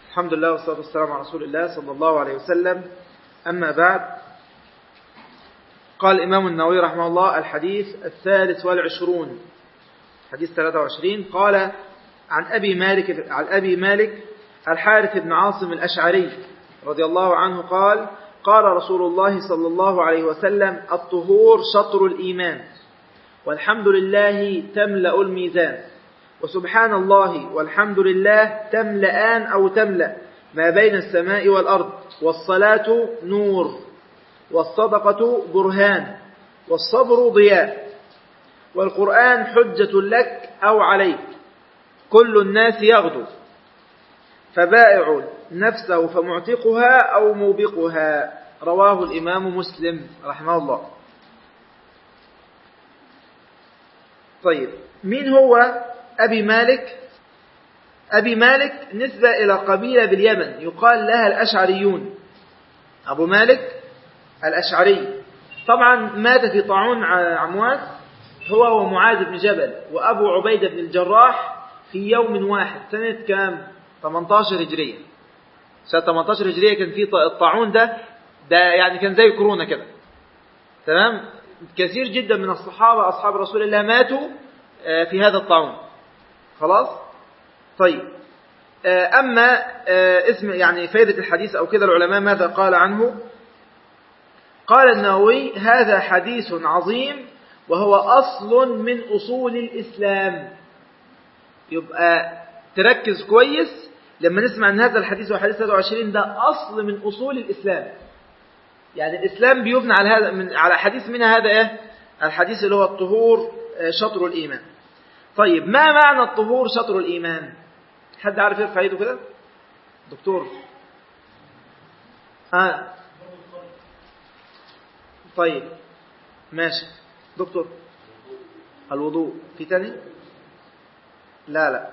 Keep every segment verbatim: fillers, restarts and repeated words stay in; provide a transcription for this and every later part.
الحمد لله والصلاة والسلام على رسول الله صلى الله عليه وسلم. أما بعد، قال الإمام النووي رحمه الله: الحديث الثالث والعشرون، حديث ثلاثة وعشرين. قال: عن أبي مالك عن أبي مالك الحارث بن عاصم الأشعري رضي الله عنه قال: قال رسول الله صلى الله عليه وسلم: الطهور شطر الإيمان، والحمد لله تملأ الميزان، وسبحان الله والحمد لله تملأان أو تملأ ما بين السماء والأرض، والصلاة نور، والصدقة برهان، والصبر ضياء، والقرآن حجة لك أو عليك، كل الناس يغدو، فبائع نفسه فمعتقها أو موبقها. رواه الإمام مسلم رحمه الله. طيب، مين هو أبي مالك؟ أبي مالك نسبة إلى قبيلة باليمن يقال لها الأشعريون. أبو مالك الأشعري طبعا مات في طاعون عمواس هو ومعاذ بن جبل وأبو عبيدة بن الجراح في يوم واحد سنة كام؟ ثمانية عشر هجرية. سنة ثمانية عشر هجرية كان في الطاعون ده ده يعني كان زي كورونا كده، تمام؟ كثير جدا من الصحابة أصحاب رسول الله ماتوا في هذا الطاعون. خلاص؟ طيب، أما اسم يعني فائدة الحديث أو كده العلماء ماذا قال عنه؟ قال النووي: هذا حديث عظيم وهو أصل من أصول الإسلام. يبقى تركز كويس لما نسمع أن هذا الحديث وحديث ثلاثة وعشرين ده أصل من أصول الإسلام. يعني الإسلام بيبنى على هذا من على حديث منها هذا إيه؟ الحديث اللي هو الطهور شطر الإيمان. طيب، ما معنى الطهور شطر الإيمان؟ حد عارف يرفع يده كده؟ دكتور. آه. طيب ماشي دكتور. الوضوء. في تاني؟ لا لا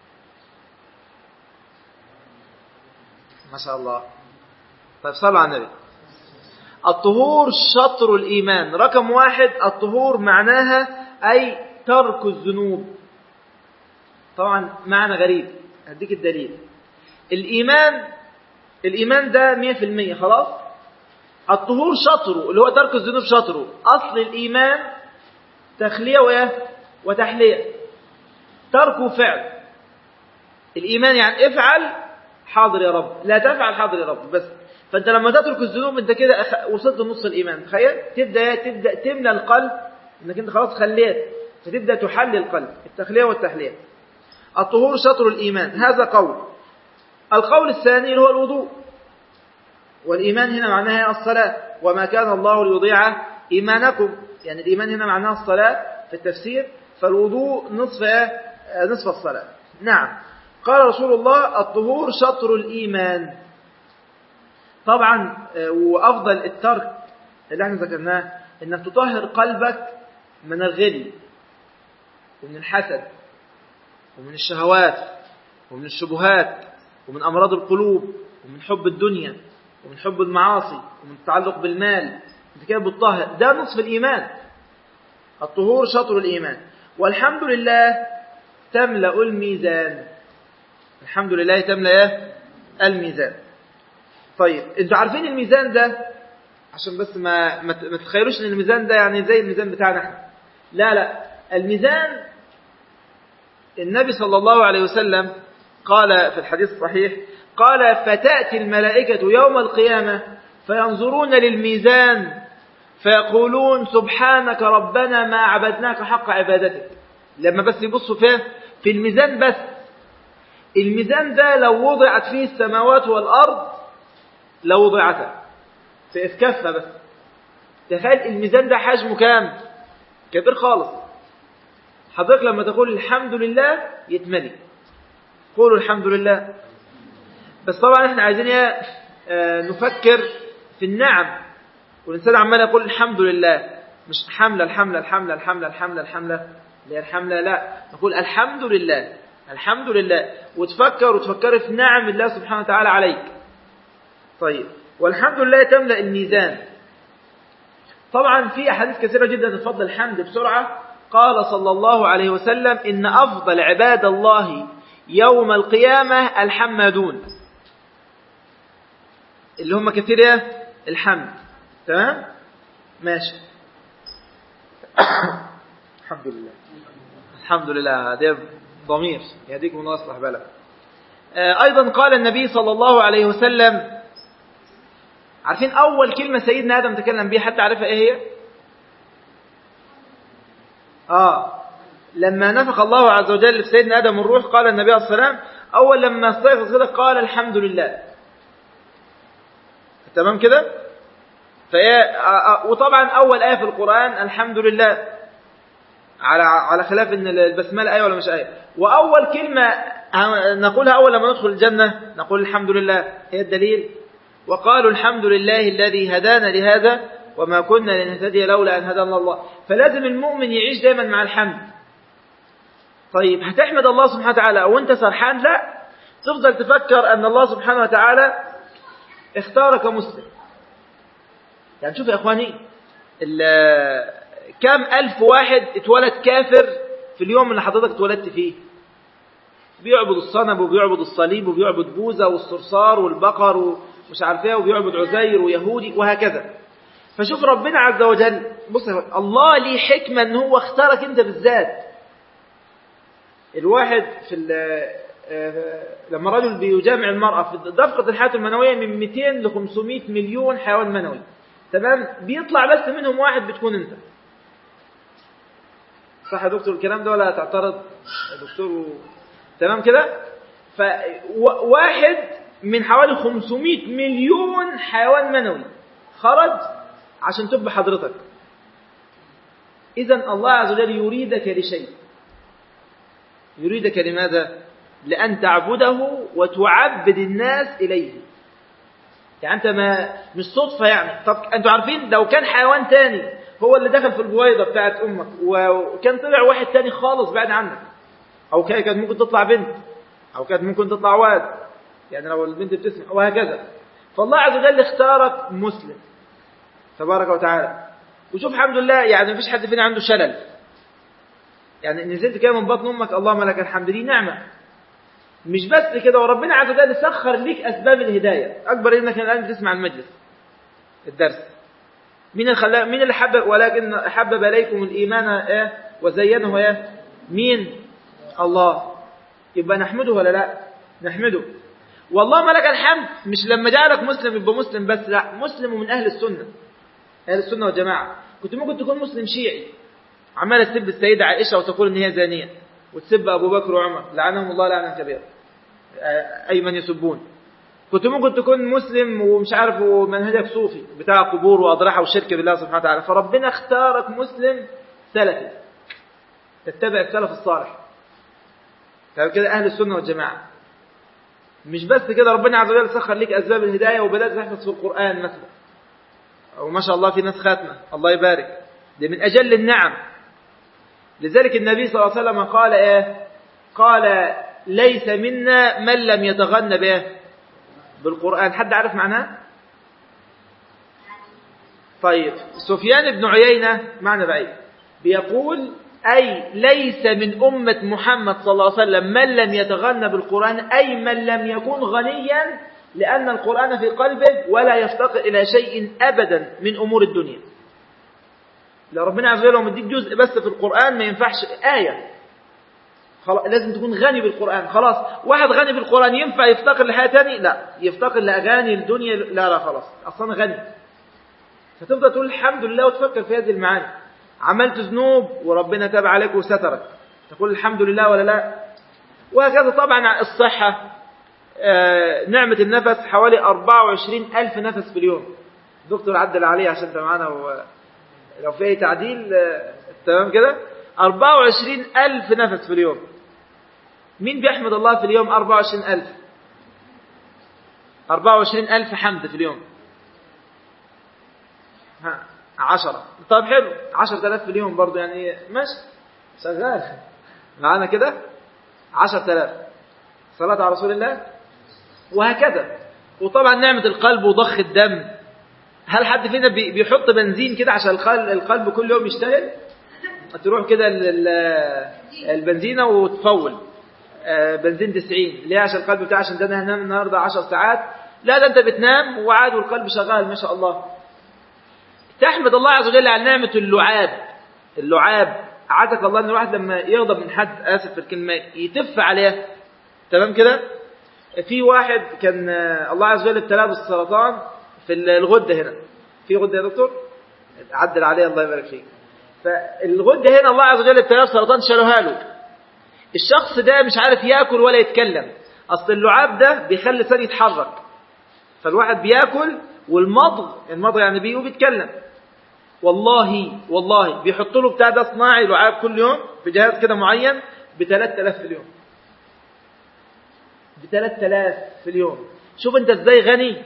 ما شاء الله. طيب، صلوا على النبي. الطهور شطر الإيمان. رقم واحد، الطهور معناها أي ترك الذنوب. طبعا معنى غريب، هديك الدليل. الإيمان الإيمان ده مية في المية خلاص. الطهور شطره اللي هو ترك الذنوب شطره. أصل الإيمان تخلية وتحلية، تركه فعل. الإيمان يعني افعل حاضر يا رب، لا تفعل حاضر يا رب بس. فأنت لما تترك الذنوب أنت كده وصلت لنص الإيمان. تخيل، تبدأ تبدأ تملى القلب أنك أنت خلاص خليت، فتبدأ تحلي القلب، التخلية والتحلية. الطهور شطر الإيمان، هذا قول. القول الثاني اللي هو الوضوء. والإيمان هنا معناها الصلاة، وما كان الله ليضيع إيمانكم. يعني الإيمان هنا معناها الصلاة في التفسير، فالوضوء نصف نصف الصلاة. نعم. قال رسول الله: الطهور شطر الإيمان. طبعا وأفضل الترك اللي احنا ذكرناه إنك تطهر قلبك من الغل ومن الحسد ومن الشهوات ومن الشبهات ومن أمراض القلوب ومن حب الدنيا ومن حب المعاصي ومن التعلق بالمال. انت كده بتطهر، ده نصف الإيمان. الطهور شطر الإيمان. والحمد لله تملأ الميزان. الحمد لله تملأ الميزان. طيب، انتوا عارفين الميزان ده عشان بس ما ما تتخيلوش ان الميزان ده يعني زي الميزان بتاعنا احنا. لا لا، الميزان النبي صلى الله عليه وسلم قال في الحديث الصحيح، قال: فتأتي الملائكة يوم القيامة فينظرون للميزان فيقولون: سبحانك ربنا ما عبدناك حق عبادتك. لما بس يبصوا فيه في الميزان، بس الميزان ده لو وضعت فيه السماوات والأرض لو وضعتها في كفة بس. تخيل الميزان ده حجمه كام؟ كبير خالص. حضرتك لما تقول الحمد لله يتملي. قولوا الحمد لله. بس طبعا احنا عايزين اه نفكر في النعم، والإنسان عمال يقول الحمد لله، مش حملة الحملة الحملة الحملة الحملة الحملة اللي هي الحملة، لا، نقول الحمد لله الحمد لله، وتفكر وتفكر في نعم الله سبحانه وتعالى عليك. طيب، والحمد لله تملأ الميزان. طبعا في أحاديث كثيرة جدا تفضل الحمد بسرعة. قال صلى الله عليه وسلم: إن أفضل عباد الله يوم القيامة الحمادون. اللي هم كثير ايه الحمد. تمام ماشي. الحمد لله الحمد لله ده ضمير يهديكم الله يصلح بالك. أيضا قال النبي صلى الله عليه وسلم، عارفين أول كلمة سيدنا آدم تكلم بها حتى عارفها إيه هي؟ آه لما نفخ الله عز وجل في سيدنا آدم الروح قال النبي عليه الصلاة والسلام أول لما استيقظ كده قال الحمد لله. تمام كده. وطبعا أول آية في القرآن الحمد لله، على على خلاف ان البسمله ايه ولا مش ايه. واول كلمه نقولها اول لما ندخل الجنه نقول الحمد لله، هي الدليل. وقالوا الحمد لله الذي هدانا لهذا وما كنا لنهتدي لولا ان هدانا الله. فلازم المؤمن يعيش دايما مع الحمد. طيب هتحمد الله سبحانه وتعالى وانت سرحان؟ لا، تفضل تفكر ان الله سبحانه وتعالى اختارك مسلم. يعني شوف يا اخواني، كم ألف واحد اتولد كافر في اليوم اللي حضرتك اتولدت فيه، بيعبد الصنم وبيعبد الصليب وبيعبد بوذا والصرصار والبقر ومش عارف ايه وبيعبد عزير ويهودي وهكذا. فشوف ربنا عز وجل، بص الله ليه حكمة ان هو اختارك انت بالذات. الواحد في لما رجل بيجامع المرأة في دفقة الحياة المنوية من مئتين ل خمسمائة مليون حيوان منوي، تمام، بيطلع بس منهم واحد بتكون انت. صح يا دكتور الكلام ده ولا تعترض يا دكتور و... تمام كده. فواحد من حوالي خمسمائة مليون حيوان منوي خرج عشان تبقى حضرتك. إذن الله عز وجل يريدك لشيء. يريدك لماذا؟ لأن تعبده وتعبد الناس إليه. يعني أنت ما مش صدفة يعني. طب أنتوا عارفين لو كان حيوان تاني هو اللي دخل في البويضة بتاعت أمك وكان طلع واحد تاني خالص بعد عنك، أو كانت ممكن تطلع بنت أو كانت ممكن تطلع واد، يعني لو البنت بتسمع وهكذا. فالله عز وجل اختارك مسلم تبارك وتعالى. وشوف الحمد لله، يعني مفيش حد فينا عنده شلل. يعني نزلت كده من بطن أمك اللهم لك الحمد، دي نعمة. مش بس كده، وربنا عز وجل سخر ليك أسباب الهداية أكبر إنك الآن تسمع المجلس الدرس. مين اللي خلاه؟ مين اللي حبب؟ ولكن حبب إليكم الإيمان إيه وزينه إيه؟ مين؟ الله. يبقى نحمده ولا لا؟ نحمده. والله ما لك الحمد. مش لما جعلك مسلم يبقى مسلم بس، لا، مسلم من أهل السنة، أهل السنة والجماعة. كنت ممكن تكون مسلم شيعي عمال تسب السيدة عائشة وتقول إن هي زانية، وتسب أبو بكر وعمر لعنهم الله لعنا كبيرا، أي من يسبون. كنت ممكن تكون مسلم ومش عارف ومنهجك صوفي بتاع قبور وأضرحة وشرك بالله سبحانه وتعالى. فربنا اختارك مسلم سلفي، تتبع السلف الصالح كده أهل السنة والجماعة. مش بس كده، ربنا عز وجل سخر لك أسباب الهداية وبدأت تحفظ في القرآن مثلا، أو ما شاء الله في ناس خاتمة الله يبارك، دي من أجل النعم. لذلك النبي صلى الله عليه وسلم قال إيه؟ قال ليس منا من لم يتغنى به بالقرآن. حد عارف معناه؟ طيب سفيان بن عيينة معنى بعيد بيقول أي ليس من أمة محمد صلى الله عليه وسلم من لم يتغنى بالقرآن، أي من لم يكن غنيا لأن القرآن في قلبه ولا يفتقر إلى شيء أبدا من أمور الدنيا. لو ربنا عز وجل مديك جزء بس في القرآن ما ينفعش آية، خلاص لازم تكون غني بالقرآن. خلاص واحد غني بالقرآن ينفع يفتقر لحاجة تاني؟ لا. يفتقر لأغاني الدنيا؟ لا لا، خلاص أصلا غني. فتبدأ تقول الحمد لله وتفكر في هذه المعاني. عملت ذنوب وربنا تاب عليك وسترك، تقول الحمد لله ولا لا؟ وهكذا. طبعا الصحة، آه نعمة النفس، حوالي أربعة وعشرين ألف نفس في اليوم. دكتور عدل عليه عشان انت معانا لو في أي تعديل. آه تمام كده، أربعة وعشرين ألف نفس في اليوم. مين بيحمد الله في اليوم أربعة وعشرين ألف؟ أربعة وعشرين ألف حمد في اليوم. ها عشرة. طب حلو، عشرة آلاف في اليوم برضو، يعني ماشي شغال معانا كده. عشرة آلاف صلاة على رسول الله وهكذا. وطبعا نعمة القلب وضخ الدم. هل حد فينا بيحط بنزين كده عشان القلب كل يوم يشتغل؟ تروح كده البنزينة وتفول بنزين تسعين ليه؟ عشان القلب بتاعه عشان ده هننام النهاردة عشر ساعات لا ده أنت بتنام وعاد والقلب شغال ما شاء الله. تحمد الله عز وجل على نعمة اللعاب. اللعاب عادك الله أن الواحد لما يغضب من حد، آسف في الكلمة، يتف عليه، تمام كده. في واحد كان الله عز وجل ابتلاه بالسرطان في الغدة هنا، في غدة يا دكتور عدل عليه الله يبارك فيك. فالغدة هنا الله عز وجل ابتلاه بالسرطان، شالوها له. الشخص ده مش عارف يأكل ولا يتكلم، أصل اللعاب ده بيخلي لسانه يتحرك، فالواحد بيأكل والمضغ، المضغ يعني بيه وبيتكلم. والله والله بيحطوا له بتاع ده صناعي لعاب كل يوم في جهاز كده معين ب ثلاثة آلاف في اليوم، ب ثلاثة آلاف في اليوم. شوف انت ازاي غني.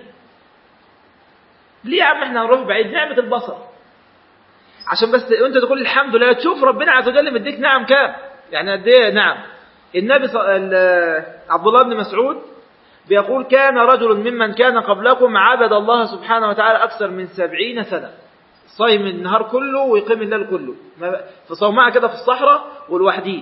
ليه يا عم احنا هنروح بعيد؟ نعمة البصر عشان بس انت تقول الحمد لله، تشوف ربنا عز وجل مديك نعم كام، يعني قد ايه نعم. النبي ص... عبد الله بن مسعود بيقول كان رجل ممن كان قبلكم عبد الله سبحانه وتعالى أكثر من سبعين سنة، صايم النهار كله ويقيم الليل كله، في صومعة كده في الصحراء والوحديه.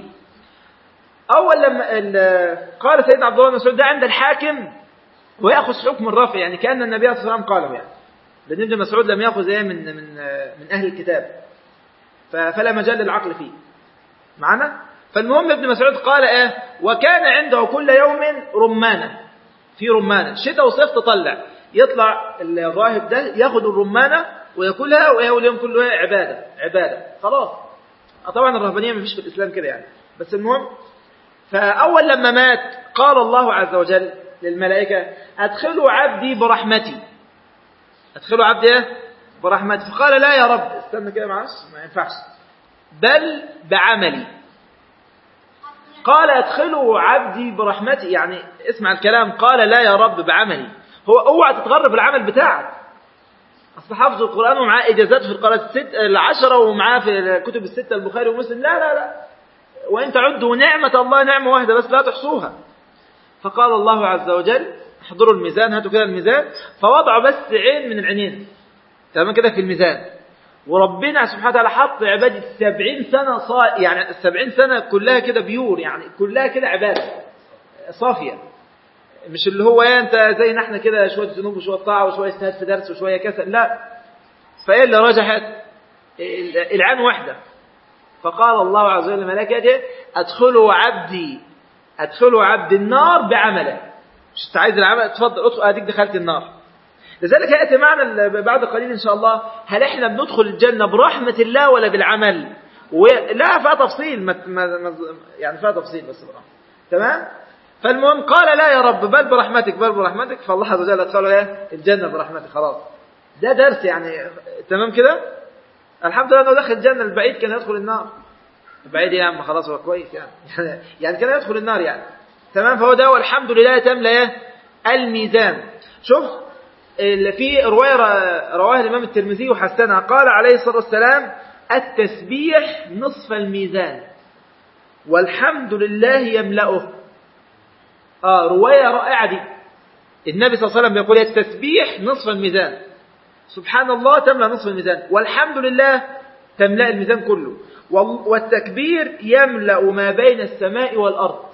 أول لما قال سيدنا عبد الله بن مسعود ده عند الحاكم ويأخذ حكم الرفع، يعني كأن النبي صلى الله عليه وسلم قاله، يعني لأن ابن مسعود لم يأخذ ايه من من من أهل الكتاب، فلا مجال للعقل فيه معنا. فالمهم ابن مسعود قال ايه، وكان عنده كل يوم رمانة، في رمانة شتاء وصيف تطلع، يطلع الراهب ده ياخد الرمانة ويأكلها، ويقول اليوم كله عبادة عبادة خلاص. طبعا الرهبانية ما فيش في الإسلام كده يعني، بس المهم. فأول لما مات قال الله عز وجل للملائكة أدخلوا عبدي برحمتي، أدخلوا عبدي برحمتي. فقال لا يا رب، استنى كده معاش ما ينفعش، بل بعملي. قال أدخلوا عبدي برحمتي، يعني اسمع الكلام، قال لا يا رب بعملي. هو اوعى تتغرب العمل بتاعك، أصل حافظ القرآن ومعاه إجازات في القراءات الست العشرة ومعاه في الكتب الستة البخاري ومسلم، لا لا لا، وإن تعدوا نعمة الله نعمة واحدة بس لا تحصوها. فقال الله عز وجل احضروا الميزان، هاتوا كده الميزان، فوضعوا بس عين من العينين تمام كده في الميزان، وربنا سبحانه وتعالى حط عبادة سبعين سنة صا... يعني السبعين سنة كلها كده بيور، يعني كلها كده عبادة صافية، مش اللي هو ايه انت زي احنا كده شوية ذنوب وشوية طاعة وشوية اجتهاد في درس وشوية كسل، لا. فايه اللي رجحت؟ العين واحدة. فقال الله عز وجل لملائكته ادخلوا عبدي ادخلوا عبد النار بعمله، مش انت عايز العمل اتفضل ادخل، اديك دخلت النار. لذلك يأتي معنا بعد قليل إن شاء الله هل إحنا بندخل الجنة برحمة الله ولا بالعمل؟ ولا فيها تفصيل، ما ما يعني فيها تفصيل بس برحمة. تمام. فالمهم قال لا يا رب بل برحمتك بل برحمتك، فالله عز وجل أدخله ايه الجنة برحمتك. خلاص ده درس يعني، تمام كده. الحمد لله انه دخل الجنة، البعيد كان يدخل النار. البعيد يا عم خلاص هو كويس يعني يعني كان يدخل النار يعني، تمام. فهو ده والحمد لله تملأ الميزان. شوف في رواية رواها الإمام الترمذي وحسنها، قال عليه الصلاة والسلام التسبيح نصف الميزان والحمد لله يملأه. آه رواية رائعة دي. النبي صلى الله عليه وسلم يقول التسبيح نصف الميزان، سبحان الله تملأ نصف الميزان، والحمد لله تملأ الميزان كله، والتكبير يملأ ما بين السماء والأرض.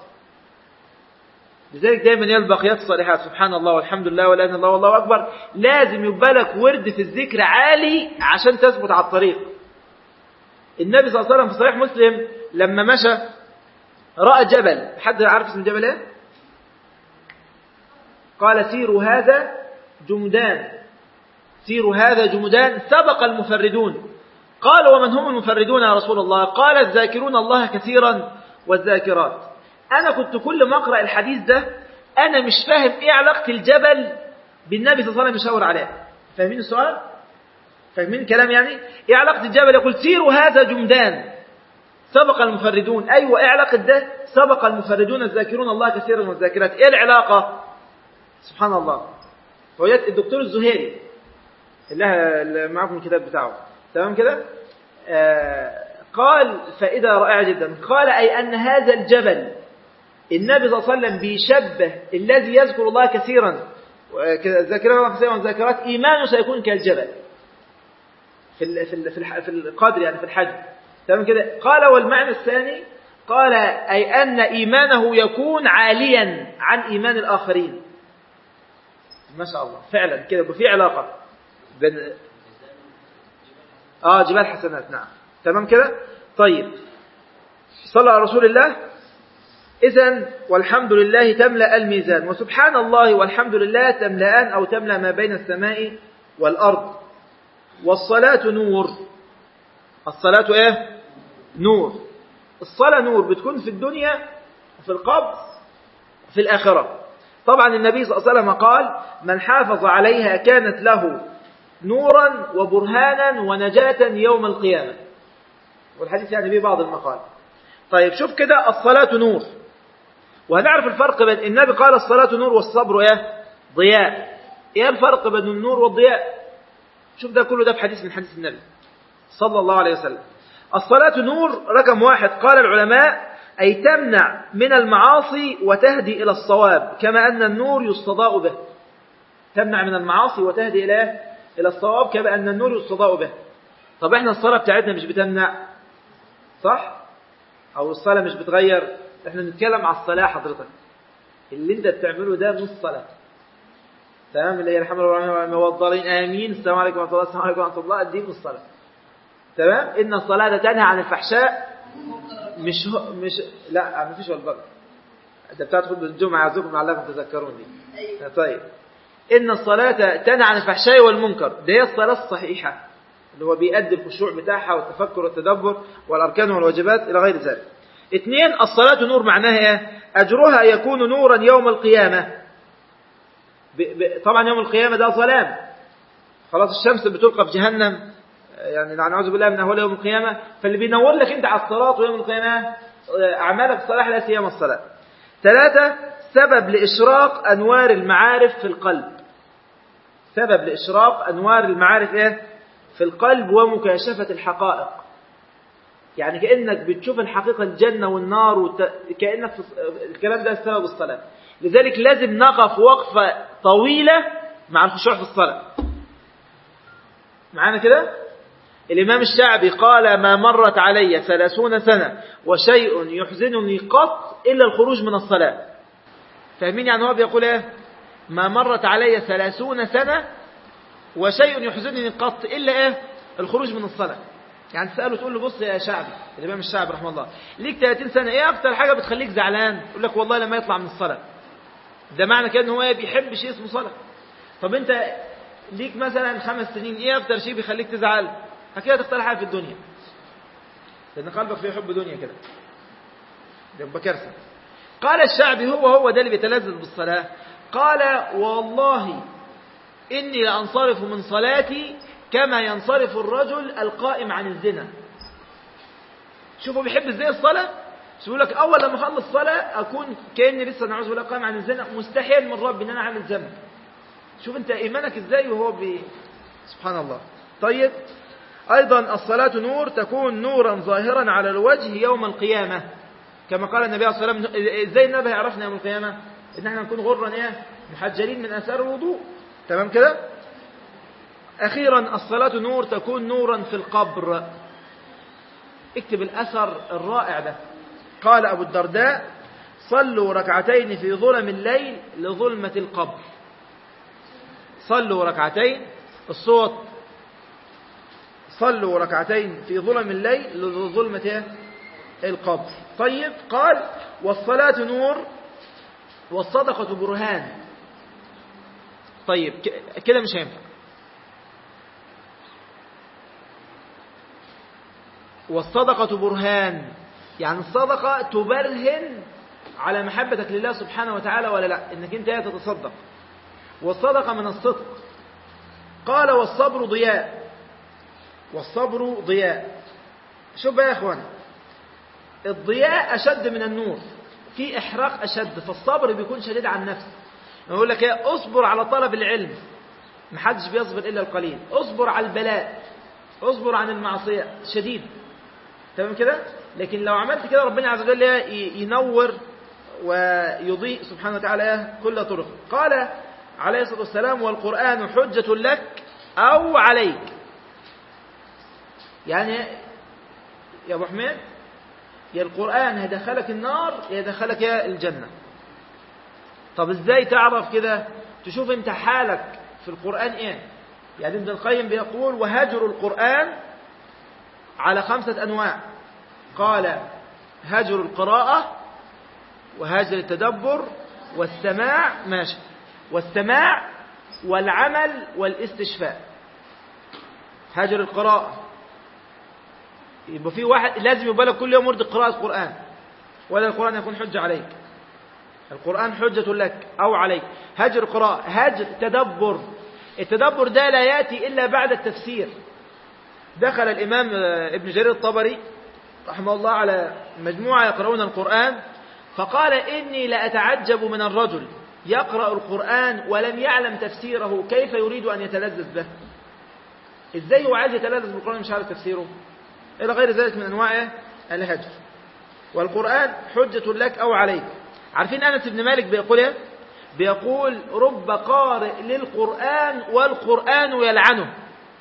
لذلك دائما يلبق بقيات الصالحات، سبحان الله والحمد لله ولا اله الا الله والله اكبر، لازم يبقى لك ورد في الذكر عالي عشان تثبت على الطريق. النبي صلى الله عليه وسلم في صحيح مسلم لما مشى راى جبل، حد عارف اسم الجبل ايه؟ قال سيروا هذا جمدان، سيروا هذا جمدان سبق المفردون. قال ومن هم المفردون يا رسول الله؟ قال الذاكرون الله كثيرا والذاكرات. أنا كنت كل ما أقرأ الحديث ده أنا مش فاهم إيه علاقة الجبل بالنبي صلى الله عليه وسلم يشاور عليه. فاهمين السؤال؟ فاهمين الكلام يعني؟ إيه علاقة الجبل؟ يقول سيروا هذا جمدان سبق المفردون. أيوة إيه علاقة ده؟ سبق المفردون الذاكرون الله كثيرا والذاكرات. إيه العلاقة؟ سبحان الله. وجدت الدكتور الزهيري اللي معكم الكتاب بتاعه تمام كده، آه قال فائدة رائعة جدا. قال أي أن هذا الجبل النبي صلى الله عليه وسلم بيشبه الذي يذكر الله كثيرا ذاكرين الله كثيرا وذاكرات إيمانه سيكون كالجبل في في في القدر يعني في الحجم تمام كده. قال والمعنى الثاني قال أي أن إيمانه يكون عاليا عن إيمان الآخرين. ما شاء الله فعلا كده يبقى في علاقة بين اه جبال حسنات. نعم تمام كده. طيب صلى على رسول الله. إذن والحمد لله تملأ الميزان، وسبحان الله والحمد لله تملأان أو تملأ ما بين السماء والأرض. والصلاة نور. الصلاة إيه؟ نور. الصلاة نور بتكون في الدنيا وفي القبر في الآخرة. طبعا النبي صلى الله عليه وسلم قال من حافظ عليها كانت له نورا وبرهانا ونجاة يوم القيامة، والحديث يعني به بعض المقال. طيب شوف كده، الصلاة نور، وهنعرف الفرق بين النبي قال الصلاة نور والصبر ايه؟ ضياء. ايه الفرق بين النور والضياء؟ شوف ده كله ده في حديث من حديث النبي صلى الله عليه وسلم. الصلاة نور رقم واحد قال العلماء أي تمنع من المعاصي وتهدي إلى الصواب، كما أن النور يستضاء به. تمنع من المعاصي وتهدي إلى إلى الصواب كما أن النور يستضاء به. طب احنا الصلاة بتاعتنا مش بتمنع صح؟ أو الصلاة مش بتغير. احنا بنتكلم على الصلاة حضرتك، اللي انت بتعمله ده مش صلاة. تمام؟ اللي هي الحمد لله والضالين آمين السلام عليكم ورحمة الله السلام عليكم ورحمة الله، دي مش صلاة. تمام؟ إن الصلاة تنهى عن الفحشاء مش هو مش لا ما فيش والبغي. ده بتاعت خطبة الجمعة يعزكم علىكم تذكرون دي. طيب إن الصلاة تنهى عن الفحشاء والمنكر، ده هي الصلاة الصحيحة اللي هو بيؤدي الخشوع بتاعها والتفكر والتدبر والأركان والواجبات إلى غير ذلك. اثنين، الصلاة نور معناها ايه؟ أجرها يكون نورا يوم القيامة. ب... ب... طبعا يوم القيامة ده ظلام، خلاص الشمس بتلقى في جهنم، يعني نعوذ بالله من أهوال يوم القيامة. فاللي بينور لك أنت على الصلاة ويوم القيامة أعمالك الصلاح لا سيما الصلاة. ثلاثة، سبب لإشراق أنوار المعارف في القلب. سبب لإشراق أنوار المعارف إيه؟ في القلب ومكاشفة الحقائق. يعني كأنك بتشوف الحقيقة الجنة والنار وت... كأنك في... الكلام ده سبب الصلاة. لذلك لازم نقف وقفة طويلة مع الخشوع في الصلاة. معانا كده؟ الإمام الشعبي قال ما مرت علي ثلاثون سنة وشيء يحزنني قط إلا الخروج من الصلاة. فاهمين يعني هو بيقول ايه؟ ما مرت علي ثلاثون سنة وشيء يحزنني قط إلا ايه؟ الخروج من الصلاة. يعني تسأله تقول له بص يا شعبي، الإمام الشعبي رحمه الله، ليك ثلاثين سنة ايه أكتر حاجة بتخليك زعلان؟ يقول لك والله لما يطلع من الصلاة. ده معنى كده ان هو بيحب شيء اسمه صلاة. طب انت ليك مثلا خمس سنين ايه أكتر شيء بيخليك تزعل؟ هكذا تختار حاجة في الدنيا، لأن قلبك فيه حب دنيا كده، ده يبقى كارثة. قال الشعبي هو هو ده اللي بيتلذذ بالصلاة. قال والله إني لأنصرف من صلاتي كما ينصرف الرجل القائم عن الزنا. شوفوا بيحب ازاي الصلاة. يقول لك أول لما أخلص الصلاة أكون كأني لسه نعوذ بالله قائم عن الزنا مستحيا من ربي إن أنا أعمل ذنب. شوف أنت إيمانك ازاي وهو بي... سبحان الله. طيب أيضا الصلاة نور، تكون نورا ظاهرا على الوجه يوم القيامة، كما قال النبي عليه الصلاة والسلام. ازاي النبي يعرفنا يوم القيامة؟ ان احنا نكون غرا ايه؟ محجلين من اثار الوضوء. تمام كده. اخيرا الصلاة نور، تكون نورا في القبر. اكتب الاثر الرائع ده. قال ابو الدرداء صلوا ركعتين في ظلم الليل لظلمة القبر. صلوا ركعتين، الصوت صلوا ركعتين في ظلم الليل لظلمة القبر. طيب قال والصلاة نور والصدقة برهان. طيب كده مش هينفع. والصدقة برهان يعني الصدقة تبرهن على محبتك لله سبحانه وتعالى ولا لا، انك انت تتصدق. والصدقة من الصدق. قال والصبر ضياء. والصبر ضياء. شوف بقى يا اخوان، الضياء أشد من النور، في إحراق أشد، فالصبر بيكون شديد على النفس. يقول لك ايه؟ اصبر على طلب العلم، محدش بيصبر إلا القليل. اصبر على البلاء، اصبر عن المعصية، شديد. تمام كده؟ لكن لو عملت كده ربنا عز وجل ينور ويضيء سبحانه وتعالى كل طرق. قال عليه الصلاة والسلام والقرآن حجة لك أو عليك. يعني يا أبو حميد، يا القرآن هيدخلك النار يا يدخلك يا الجنة. طب ازاي تعرف كده؟ تشوف انت حالك في القرآن ايه. يعني ابن القيم بيقول وهجر القرآن على خمسة أنواع. قال هجر القراءة وهجر التدبر والسماع، ماشي، والسماع والعمل والاستشفاء. هجر القراءة يبقى في واحد لازم يبقى لك كل يوم ورد قراءة القرآن، ولا القرآن يكون حجة عليك. القرآن حجة لك أو عليك. هجر قراءة. هجر تدبر. التدبر ده لا يأتي إلا بعد التفسير. دخل الإمام ابن جرير الطبري رحمه الله على مجموعة يقرؤون القرآن فقال إني لأتعجب من الرجل يقرأ القرآن ولم يعلم تفسيره كيف يريد أن يتلذذ به. إزاي هو عايز يتلذذ بالقرآن مش عارف تفسيره؟ إلى غير ذلك من أنواع الهجر. والقرآن حجة لك أو عليك. عارفين أنس بن مالك بيقول إيه؟ بيقول رب قارئ للقرآن والقرآن يلعنه.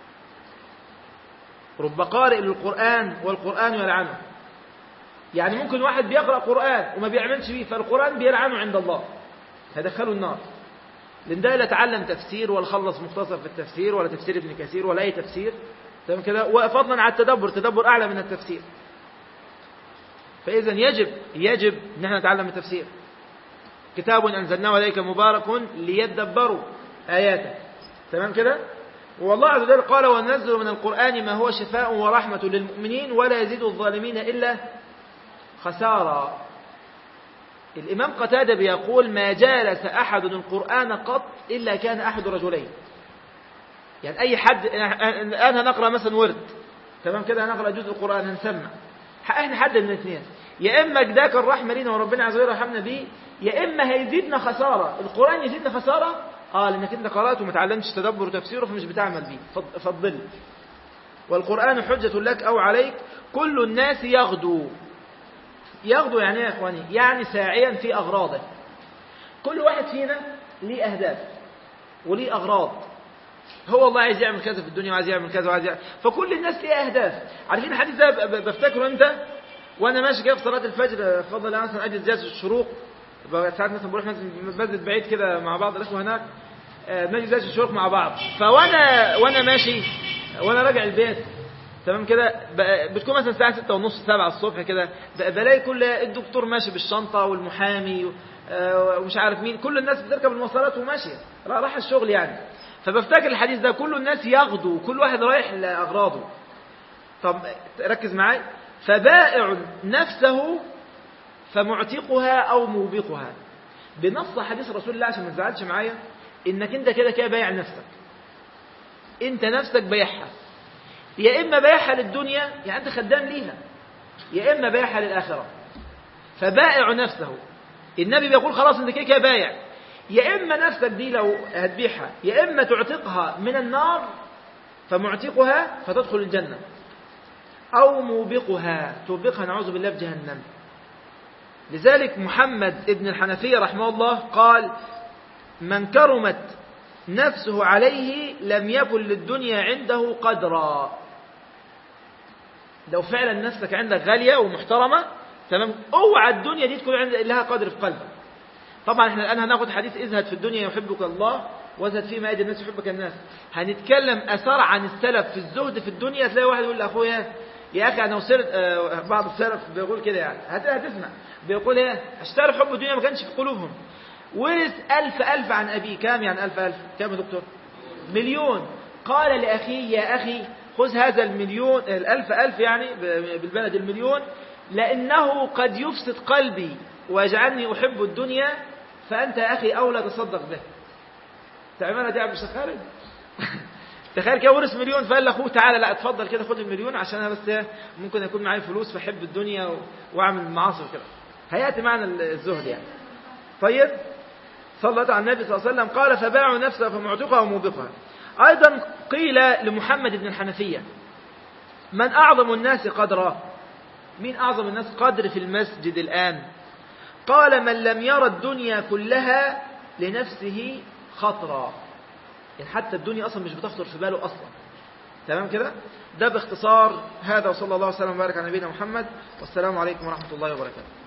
رب قارئ للقرآن والقرآن يلعنه. يعني ممكن واحد بيقرأ قرآن وما بيعملش فيه فالقرآن بيلعنه عند الله، هيدخله النار، لأن ده لا تعلم تفسير ولا خلص مختصر في التفسير ولا تفسير ابن كثير ولا أي تفسير، تمام كده، وفضلا على التدبر، التدبر أعلى من التفسير. فإذا يجب يجب أن احنا نتعلم التفسير. كتاب أنزلناه إليك مبارك ليدبروا آياته، تمام كده. والله عز وجل قال وننزل من القرآن ما هو شفاء ورحمة للمؤمنين ولا يزيد الظالمين إلا خسارة. الإمام قتادة بيقول ما جالس أحد القرآن قط إلا كان أحد رجلين. يعني أي حد الآن هنقرأ مثلا ورد، تمام كده، هنقرأ جزء القرآن هنسمع، احنا حد من الاثنين، يا إما جداك الرحمة لينا وربنا عز وجل رحمنا بيه، يا إما هيزيدنا خسارة. القرآن يزيدنا خسارة آه لأنك أنت قرأت وما تعلمتش تدبر وتفسيره فمش بتعمل بيه، فضل. والقرآن حجة لك أو عليك. كل الناس يغدو. يغدو يعني ايه يا اخواني؟ يعني ساعيا في أغراضه. كل واحد فينا ليه أهداف وليه أغراض. هو الله عايز يعمل كذا في الدنيا وعايز يعمل كذا وعايز يعمل. فكل الناس ليه أهداف. عارفين الحديث ده بفتكره امتى؟ وانا ماشي كده في صلاة الفجر، فضل انا مثلا اجل زيادة الشروق، ساعات مثلا بروح مسجد بعيد كده مع بعض الاخوه هناك، نجي زيادة الشروق مع بعض. فوانا وانا ماشي وانا راجع البيت، تمام كده، بتكون مثلا الساعه ستة ونص سبعة الصبح كده، بلاقي كل الدكتور ماشي بالشنطه والمحامي ومش عارف مين، كل الناس بتركب المواصلات وماشيه راح الشغل يعني. فبفتكر الحديث ده، كل الناس يغدو، كل واحد رايح لاغراضه. طب ركز معايا. فبائع نفسه فمعتقها او موبقها. بنص حديث رسول الله عشان ما تزعلش معايا، انك انت كده كده بايع نفسك، انت نفسك بايعها، يا اما بايعها للدنيا يعني انت خدام ليها، يا اما بايعها للاخره. فبائع نفسه، النبي بيقول خلاص انت كده كده بايع، يا اما نفسك دي لو هتبيعها يا اما تعتقها من النار فمعتقها فتدخل الجنه، أو موبقها توبقها نعوذ بالله بجهنم. لذلك محمد ابن الحنفية رحمه الله قال من كرمت نفسه عليه لم يكن للدنيا عنده قدرا. لو فعلا نفسك عندك غالية ومحترمة، تمام، اوعى الدنيا دي تكون عندها لها قدر في قلبك. طبعا احنا الآن هناخد حديث ازهد في الدنيا يحبك الله وازهد فيما يد الناس يحبك الناس. هنتكلم أثار عن السلف في الزهد في الدنيا. تلاقي واحد يقول لأخويا يا أخي أنا وصلت، آه بعض السلف بيقول كده يعني، هتسمع بيقول ايه، اشتروا حب الدنيا ما كانش في قلوبهم. ورث ألف ألف عن أبي. كام يعني ألف ألف؟ كام يا دكتور؟ مليون. قال لأخيه يا أخي خذ هذا المليون، الألف ألف يعني بالبلد المليون، لأنه قد يفسد قلبي ويجعلني أحب الدنيا، فأنت يا أخي أولى تصدق به. تعملها دي يا عبد الشيخ خالد؟ تخيل كده ورث مليون فقال لاخوه تعالى لا اتفضل كده خد المليون عشان انا بس ممكن يكون معايا فلوس فاحب الدنيا واعمل معاصي كده. هياتي معنا الزهد يعني. طيب صلت على النبي صلى الله عليه وسلم قال فباعوا نفسها فمعتقها وموبقها. ايضا قيل لمحمد بن الحنفية من اعظم الناس قدرا؟ مين اعظم الناس قدر في المسجد الان؟ قال من لم يرى الدنيا كلها لنفسه خطرا. يعني حتى الدنيا أصلا مش بتخطر في باله أصلا. تمام كده؟ ده باختصار هذا، وصلى الله وسلم وبارك على نبينا محمد، والسلام عليكم ورحمة الله وبركاته.